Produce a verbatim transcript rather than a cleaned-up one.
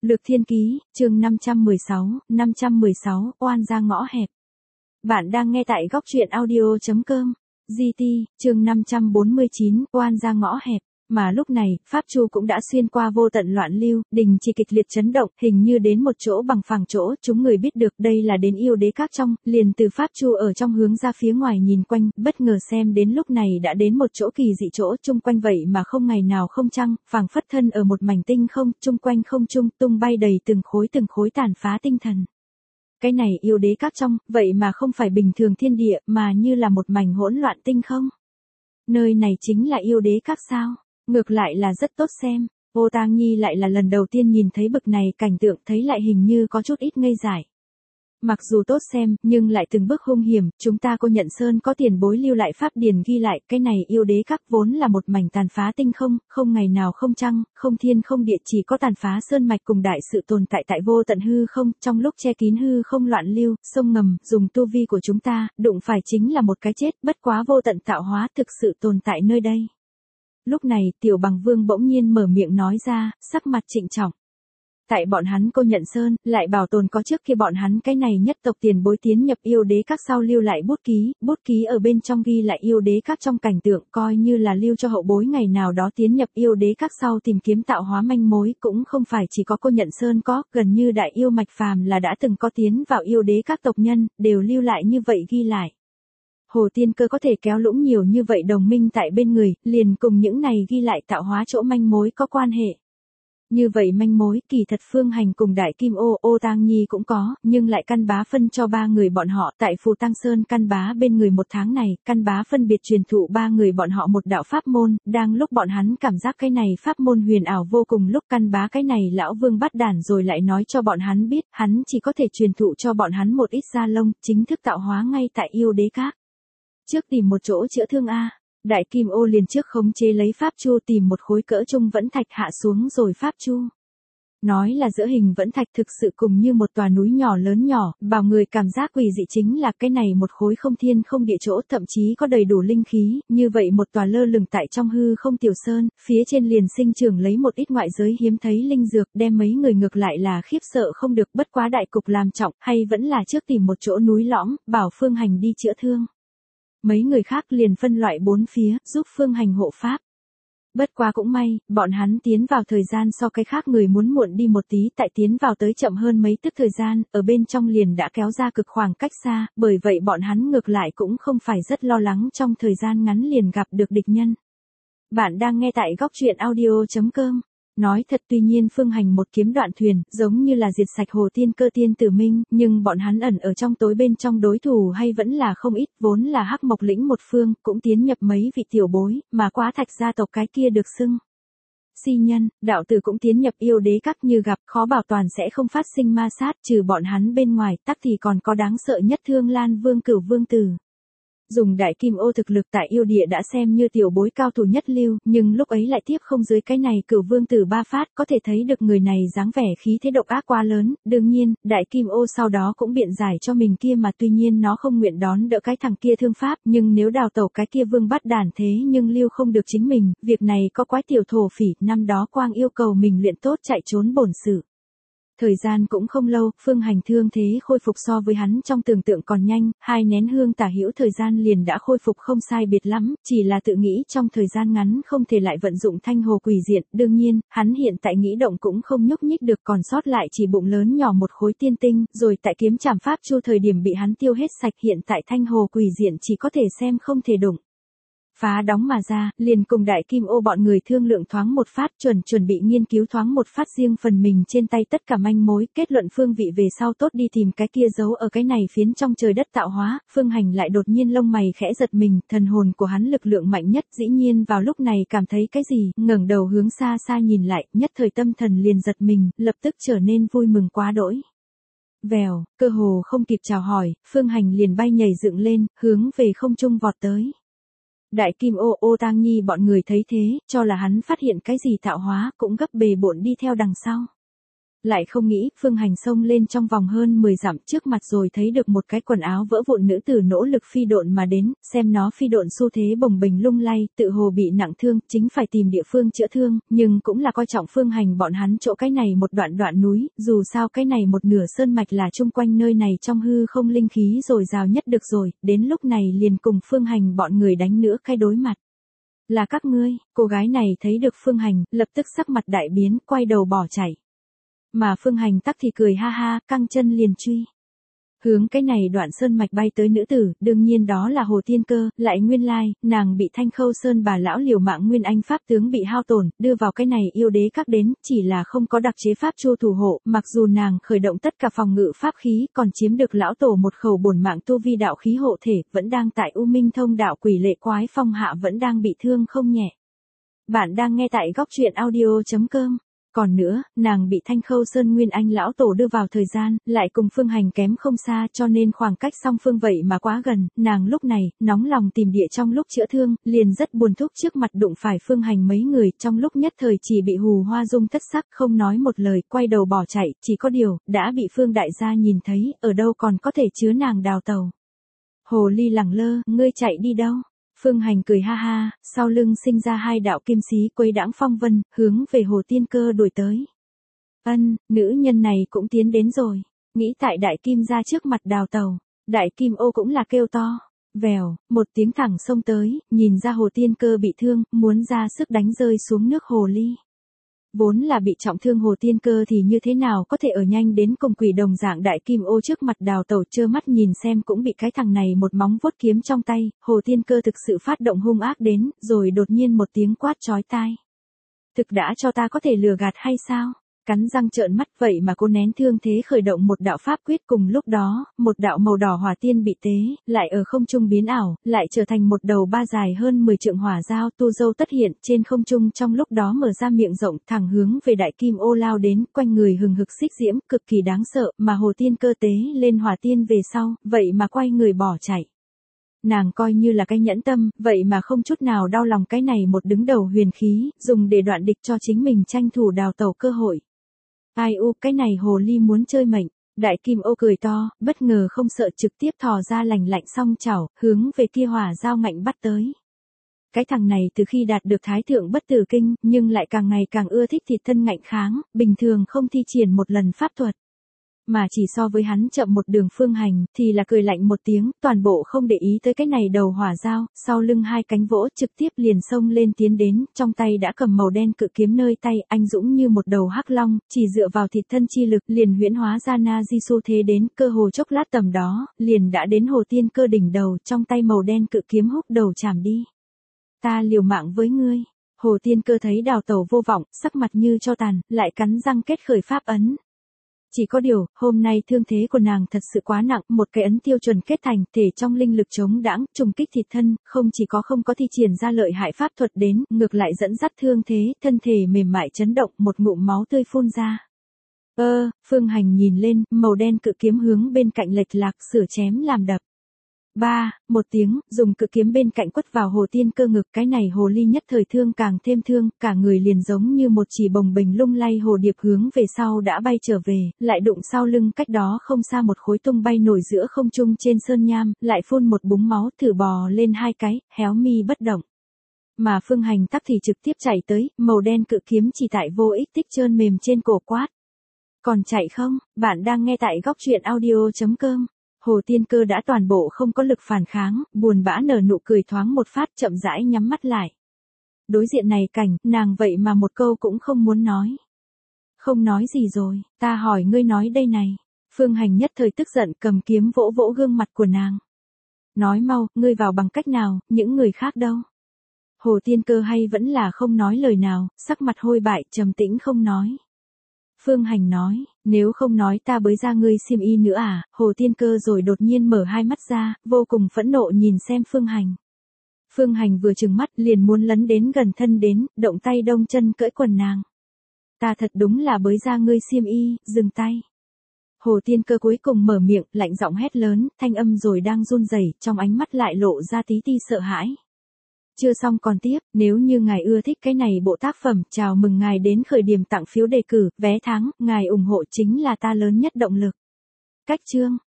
Lược Thiên Ký, chương năm trăm mười sáu, năm trăm mười sáu, oan ra ngõ hẹp. Bạn đang nghe tại góc truyện audio chấm com. giê tê, chương năm trăm bốn mươi chín, oan ra ngõ hẹp. Mà lúc này, Pháp Chu cũng đã xuyên qua vô tận loạn lưu, đình chỉ kịch liệt chấn động, hình như đến một chỗ bằng phẳng chỗ, chúng người biết được đây là đến yêu đế các trong, liền từ Pháp Chu ở trong hướng ra phía ngoài nhìn quanh, bất ngờ xem đến lúc này đã đến một chỗ kỳ dị chỗ, chung quanh vậy mà không ngày nào không trăng, phảng phất thân ở một mảnh tinh không, chung quanh không trung, tung bay đầy từng khối từng khối tàn phá tinh thần. Cái này yêu đế các trong, vậy mà không phải bình thường thiên địa, mà như là một mảnh hỗn loạn tinh không. Nơi này chính là yêu đế các sao? Ngược lại là rất tốt xem, Ô Tang Nhi lại là lần đầu tiên nhìn thấy bực này cảnh tượng, thấy lại hình như có chút ít ngây dại. Mặc dù tốt xem, nhưng lại từng bước hung hiểm, chúng ta Cô Nhận Sơn có tiền bối lưu lại pháp điển ghi lại, cái này yêu đế các vốn là một mảnh tàn phá tinh không, không ngày nào không trăng, không thiên không địa, chỉ có tàn phá sơn mạch cùng đại sự tồn tại tại vô tận hư không, trong lúc che kín hư không loạn lưu, sông ngầm, dùng tu vi của chúng ta, đụng phải chính là một cái chết, bất quá vô tận tạo hóa thực sự tồn tại nơi đây. Lúc này, Tiểu Bằng Vương bỗng nhiên mở miệng nói ra, sắc mặt trịnh trọng. Tại bọn hắn Cô Nhận Sơn, lại bảo tồn có trước khi bọn hắn cái này nhất tộc tiền bối tiến nhập yêu đế các sau lưu lại bút ký, bút ký ở bên trong ghi lại yêu đế các trong cảnh tượng, coi như là lưu cho hậu bối ngày nào đó tiến nhập yêu đế các sau tìm kiếm tạo hóa manh mối, cũng không phải chỉ có Cô Nhận Sơn có, gần như đại yêu mạch phàm là đã từng có tiến vào yêu đế các tộc nhân, đều lưu lại như vậy ghi lại. Hồ Tiên Cơ có thể kéo lũng nhiều như vậy đồng minh tại bên người, liền cùng những này ghi lại tạo hóa chỗ manh mối có quan hệ. Như vậy manh mối, kỳ thật Phương Hành cùng Đại Kim Ô, Ô Tang Nhi cũng có, nhưng lại căn bá phân cho ba người bọn họ, tại Phù Tăng Sơn căn bá bên người một tháng này, căn bá phân biệt truyền thụ ba người bọn họ một đạo pháp môn, đang lúc bọn hắn cảm giác cái này pháp môn huyền ảo vô cùng, lúc căn bá cái này lão vương bắt đản rồi lại nói cho bọn hắn biết, hắn chỉ có thể truyền thụ cho bọn hắn một ít da lông, chính thức tạo hóa ngay tại yêu đế các. Trước tìm một chỗ chữa thương a. Đại Kim Ô liền trước khống chế lấy Pháp Chu tìm một khối cỡ trung vẫn thạch hạ xuống rồi Pháp Chu. Nói là giữa hình vẫn thạch thực sự cùng như một tòa núi nhỏ lớn nhỏ, bảo người cảm giác quỷ dị chính là cái này một khối không thiên không địa chỗ, thậm chí có đầy đủ linh khí, như vậy một tòa lơ lửng tại trong hư không tiểu sơn, phía trên liền sinh trưởng lấy một ít ngoại giới hiếm thấy linh dược, đem mấy người ngược lại là khiếp sợ không được, bất quá đại cục làm trọng, hay vẫn là trước tìm một chỗ núi lõm, bảo Phương Hành đi chữa thương. Mấy người khác liền phân loại bốn phía, giúp Phương Hành hộ pháp. Bất quá cũng may, bọn hắn tiến vào thời gian so cái khác người muốn muộn đi một tí, tại tiến vào tới chậm hơn mấy tức thời gian, ở bên trong liền đã kéo ra cực khoảng cách xa, bởi vậy bọn hắn ngược lại cũng không phải rất lo lắng trong thời gian ngắn liền gặp được địch nhân. Bạn đang nghe tại góc truyện audio chấm com. Nói thật, tuy nhiên Phương Hành một kiếm đoạn thuyền, giống như là diệt sạch Hồ Tiên Cơ tiên tử minh, nhưng bọn hắn ẩn ở trong tối bên trong đối thủ hay vẫn là không ít, vốn là Hắc Mộc lĩnh một phương, cũng tiến nhập mấy vị tiểu bối, mà Quá Thạch gia tộc cái kia được xưng si nhân, đạo tử cũng tiến nhập yêu đế các, như gặp, khó bảo toàn sẽ không phát sinh ma sát, trừ bọn hắn bên ngoài, tắc thì còn có đáng sợ nhất Thương Lan Vương Cửu Vương Tử. Dùng Đại Kim Ô thực lực tại yêu địa đã xem như tiểu bối cao thủ nhất lưu, nhưng lúc ấy lại tiếp không dưới cái này Cửu Vương Tử ba phát, có thể thấy được người này dáng vẻ khí thế độc ác quá lớn, đương nhiên, Đại Kim Ô sau đó cũng biện giải cho mình kia mà tuy nhiên nó không nguyện đón đỡ cái thằng kia thương pháp, nhưng nếu đào tẩu cái kia vương bắt đản thế nhưng lưu không được chính mình, việc này có quái tiểu thổ phỉ, năm đó Quang yêu cầu mình luyện tốt chạy trốn bổn sự. Thời gian cũng không lâu, Phương Hành thương thế khôi phục so với hắn trong tưởng tượng còn nhanh, hai nén hương tả hữu thời gian liền đã khôi phục không sai biệt lắm, chỉ là tự nghĩ trong thời gian ngắn không thể lại vận dụng thanh hồ quỷ diện, đương nhiên, hắn hiện tại nghĩ động cũng không nhúc nhích được, còn sót lại chỉ bụng lớn nhỏ một khối tiên tinh, rồi tại kiếm trảm Pháp Chu thời điểm bị hắn tiêu hết sạch, hiện tại thanh hồ quỷ diện chỉ có thể xem không thể đụng. Phá đóng mà ra, liền cùng Đại Kim Ô bọn người thương lượng thoáng một phát, chuẩn chuẩn bị nghiên cứu thoáng một phát riêng phần mình trên tay tất cả manh mối, kết luận phương vị về sau tốt đi tìm cái kia giấu ở cái này phiến trong trời đất tạo hóa. Phương Hành lại đột nhiên lông mày khẽ giật mình, thần hồn của hắn lực lượng mạnh nhất, dĩ nhiên vào lúc này cảm thấy cái gì, ngẩng đầu hướng xa xa nhìn lại, nhất thời tâm thần liền giật mình, lập tức trở nên vui mừng quá đỗi. Vèo, cơ hồ không kịp chào hỏi, Phương Hành liền bay nhảy dựng lên, hướng về không trung vọt tới. Đại Kim Ô, Ô Tang Nhi bọn người thấy thế, cho là hắn phát hiện cái gì tạo hóa, cũng gấp bề bộn đi theo đằng sau. Lại không nghĩ, Phương Hành xông lên trong vòng hơn mười dặm trước mặt rồi thấy được một cái quần áo vỡ vụn nữ tử nỗ lực phi độn mà đến, xem nó phi độn xu thế bồng bềnh lung lay, tự hồ bị nặng thương, chính phải tìm địa phương chữa thương, nhưng cũng là coi trọng Phương Hành bọn hắn chỗ cái này một đoạn đoạn núi, dù sao cái này một nửa sơn mạch là chung quanh nơi này trong hư không linh khí dồi dào nhất được rồi, đến lúc này liền cùng Phương Hành bọn người đánh nữa cái đối mặt. Là các ngươi, cô gái này thấy được Phương Hành, lập tức sắc mặt đại biến, quay đầu bỏ chạy. Mà Phương Hành tắc thì cười ha ha, căng chân liền truy. Hướng cái này đoạn sơn mạch bay tới nữ tử, đương nhiên đó là Hồ Tiên Cơ, lại nguyên lai, nàng bị Thanh Khâu Sơn bà lão liều mạng nguyên anh pháp tướng bị hao tổn, đưa vào cái này yêu đế các đến, chỉ là không có đặc chế pháp chu thủ hộ, mặc dù nàng khởi động tất cả phòng ngự pháp khí, còn chiếm được lão tổ một khẩu bổn mạng tu vi đạo khí hộ thể, vẫn đang tại U Minh Thông đạo quỷ lệ quái phong hạ vẫn đang bị thương không nhẹ. Bạn đang nghe tại góc truyện audio chấm com. Còn nữa, nàng bị Thanh Khâu Sơn Nguyên Anh lão tổ đưa vào thời gian, lại cùng Phương Hành kém không xa cho nên khoảng cách song phương vậy mà quá gần, nàng lúc này, nóng lòng tìm địa trong lúc chữa thương, liền rất buồn thúc trước mặt đụng phải Phương Hành mấy người, trong lúc nhất thời chỉ bị hù hoa dung thất sắc, không nói một lời, quay đầu bỏ chạy, chỉ có điều, đã bị Phương đại gia nhìn thấy, ở đâu còn có thể chứa nàng đào tàu. Hồ ly lẳng lơ, ngươi chạy đi đâu? Phương Hành cười ha ha, sau lưng sinh ra hai đạo kim xí quấy đãng phong vân, hướng về Hồ Tiên Cơ đuổi tới. Ân, nữ nhân này cũng tiến đến rồi, nghĩ tại đại kim ra trước mặt đào tàu, đại kim ô cũng là kêu to. Vèo, một tiếng thẳng xông tới, nhìn ra Hồ Tiên Cơ bị thương, muốn ra sức đánh rơi xuống nước hồ ly. Vốn là bị trọng thương Hồ Tiên Cơ thì như thế nào có thể ở nhanh đến cùng quỷ đồng dạng đại kim ô trước mặt đào tẩu trơ mắt nhìn xem cũng bị cái thằng này một móng vuốt kiếm trong tay, Hồ Tiên Cơ thực sự phát động hung ác đến, rồi đột nhiên một tiếng quát chói tai. Thực đã cho ta có thể lừa gạt hay sao? Cắn răng trợn mắt vậy mà cô nén thương thế khởi động một đạo pháp quyết cùng lúc đó, một đạo màu đỏ hỏa tiên bị tế, lại ở không trung biến ảo, lại trở thành một đầu ba dài hơn mười trượng hỏa dao tu dâu tất hiện trên không trung trong lúc đó mở ra miệng rộng thẳng hướng về đại kim ô lao đến, quanh người hừng hực xích diễm, cực kỳ đáng sợ, mà Hồ Tiên Cơ tế lên hỏa tiên về sau, vậy mà quay người bỏ chạy. Nàng coi như là cái nhẫn tâm, vậy mà không chút nào đau lòng cái này một đứng đầu huyền khí, dùng để đoạn địch cho chính mình tranh thủ đào tẩu cơ hội. Ai u, cái này hồ ly muốn chơi mệnh, đại kim ô cười to, bất ngờ không sợ trực tiếp thò ra lành lạnh song chảo, hướng về kia hỏa dao ngạnh bắt tới. Cái thằng này từ khi đạt được thái thượng bất tử kinh, nhưng lại càng ngày càng ưa thích thịt thân ngạnh kháng, bình thường không thi triển một lần pháp thuật. Mà chỉ so với hắn chậm một đường Phương Hành, thì là cười lạnh một tiếng, toàn bộ không để ý tới cái này đầu hỏa dao, sau lưng hai cánh vỗ trực tiếp liền xông lên tiến đến, trong tay đã cầm màu đen cự kiếm nơi tay, anh dũng như một đầu hắc long, chỉ dựa vào thịt thân chi lực liền huyễn hóa ra na di xu thế đến, cơ hồ chốc lát tầm đó, liền đã đến Hồ Tiên Cơ đỉnh đầu, trong tay màu đen cự kiếm húc đầu chạm đi. Ta liều mạng với ngươi. Hồ Tiên Cơ thấy đào tẩu vô vọng, sắc mặt như cho tàn, lại cắn răng kết khởi pháp ấn. Chỉ có điều, hôm nay thương thế của nàng thật sự quá nặng, một cái ấn tiêu chuẩn kết thành, thể trong linh lực chống đãng, trùng kích thịt thân, không chỉ có không có thi triển ra lợi hại pháp thuật đến, ngược lại dẫn dắt thương thế, thân thể mềm mại chấn động, một ngụm máu tươi phun ra. Ơ, Phương Hành nhìn lên, màu đen cự kiếm hướng bên cạnh lệch lạc, sửa chém làm đập. Ba, một tiếng, dùng cự kiếm bên cạnh quất vào Hồ Tiên Cơ ngực, cái này hồ ly nhất thời thương càng thêm thương, cả người liền giống như một chỉ bồng bềnh lung lay hồ điệp hướng về sau đã bay trở về, lại đụng sau lưng cách đó không xa một khối tung bay nổi giữa không trung trên sơn nham, lại phun một búng máu thử bò lên hai cái, héo mi bất động. Mà Phương Hành tắc thì trực tiếp chạy tới, màu đen cự kiếm chỉ tại vô ích tích trơn mềm trên cổ quát. Còn chạy không? Bạn đang nghe tại góc truyện audio chấm com. Hồ Tiên Cơ đã toàn bộ không có lực phản kháng, buồn bã nở nụ cười thoáng một phát chậm rãi nhắm mắt lại. Đối diện này cảnh, nàng vậy mà một câu cũng không muốn nói. Không nói gì rồi, ta hỏi ngươi nói đây này. Phương Hành nhất thời tức giận cầm kiếm vỗ vỗ gương mặt của nàng. Nói mau, ngươi vào bằng cách nào, những người khác đâu. Hồ Tiên Cơ hay vẫn là không nói lời nào, sắc mặt hôi bại trầm tĩnh không nói. Phương Hành nói, nếu không nói ta bới ra ngươi xiêm y nữa à, Hồ Tiên Cơ rồi đột nhiên mở hai mắt ra, vô cùng phẫn nộ nhìn xem Phương Hành. Phương Hành vừa trừng mắt liền muốn lấn đến gần thân đến, động tay đông chân cởi quần nàng. Ta thật đúng là bới ra ngươi xiêm y, dừng tay. Hồ Tiên Cơ cuối cùng mở miệng, lạnh giọng hét lớn, thanh âm rồi đang run rẩy, trong ánh mắt lại lộ ra tí ti sợ hãi. Chưa xong còn tiếp, nếu như ngài ưa thích cái này bộ tác phẩm, chào mừng ngài đến khởi điểm tặng phiếu đề cử, vé thắng, ngài ủng hộ chính là ta lớn nhất động lực. Cách chương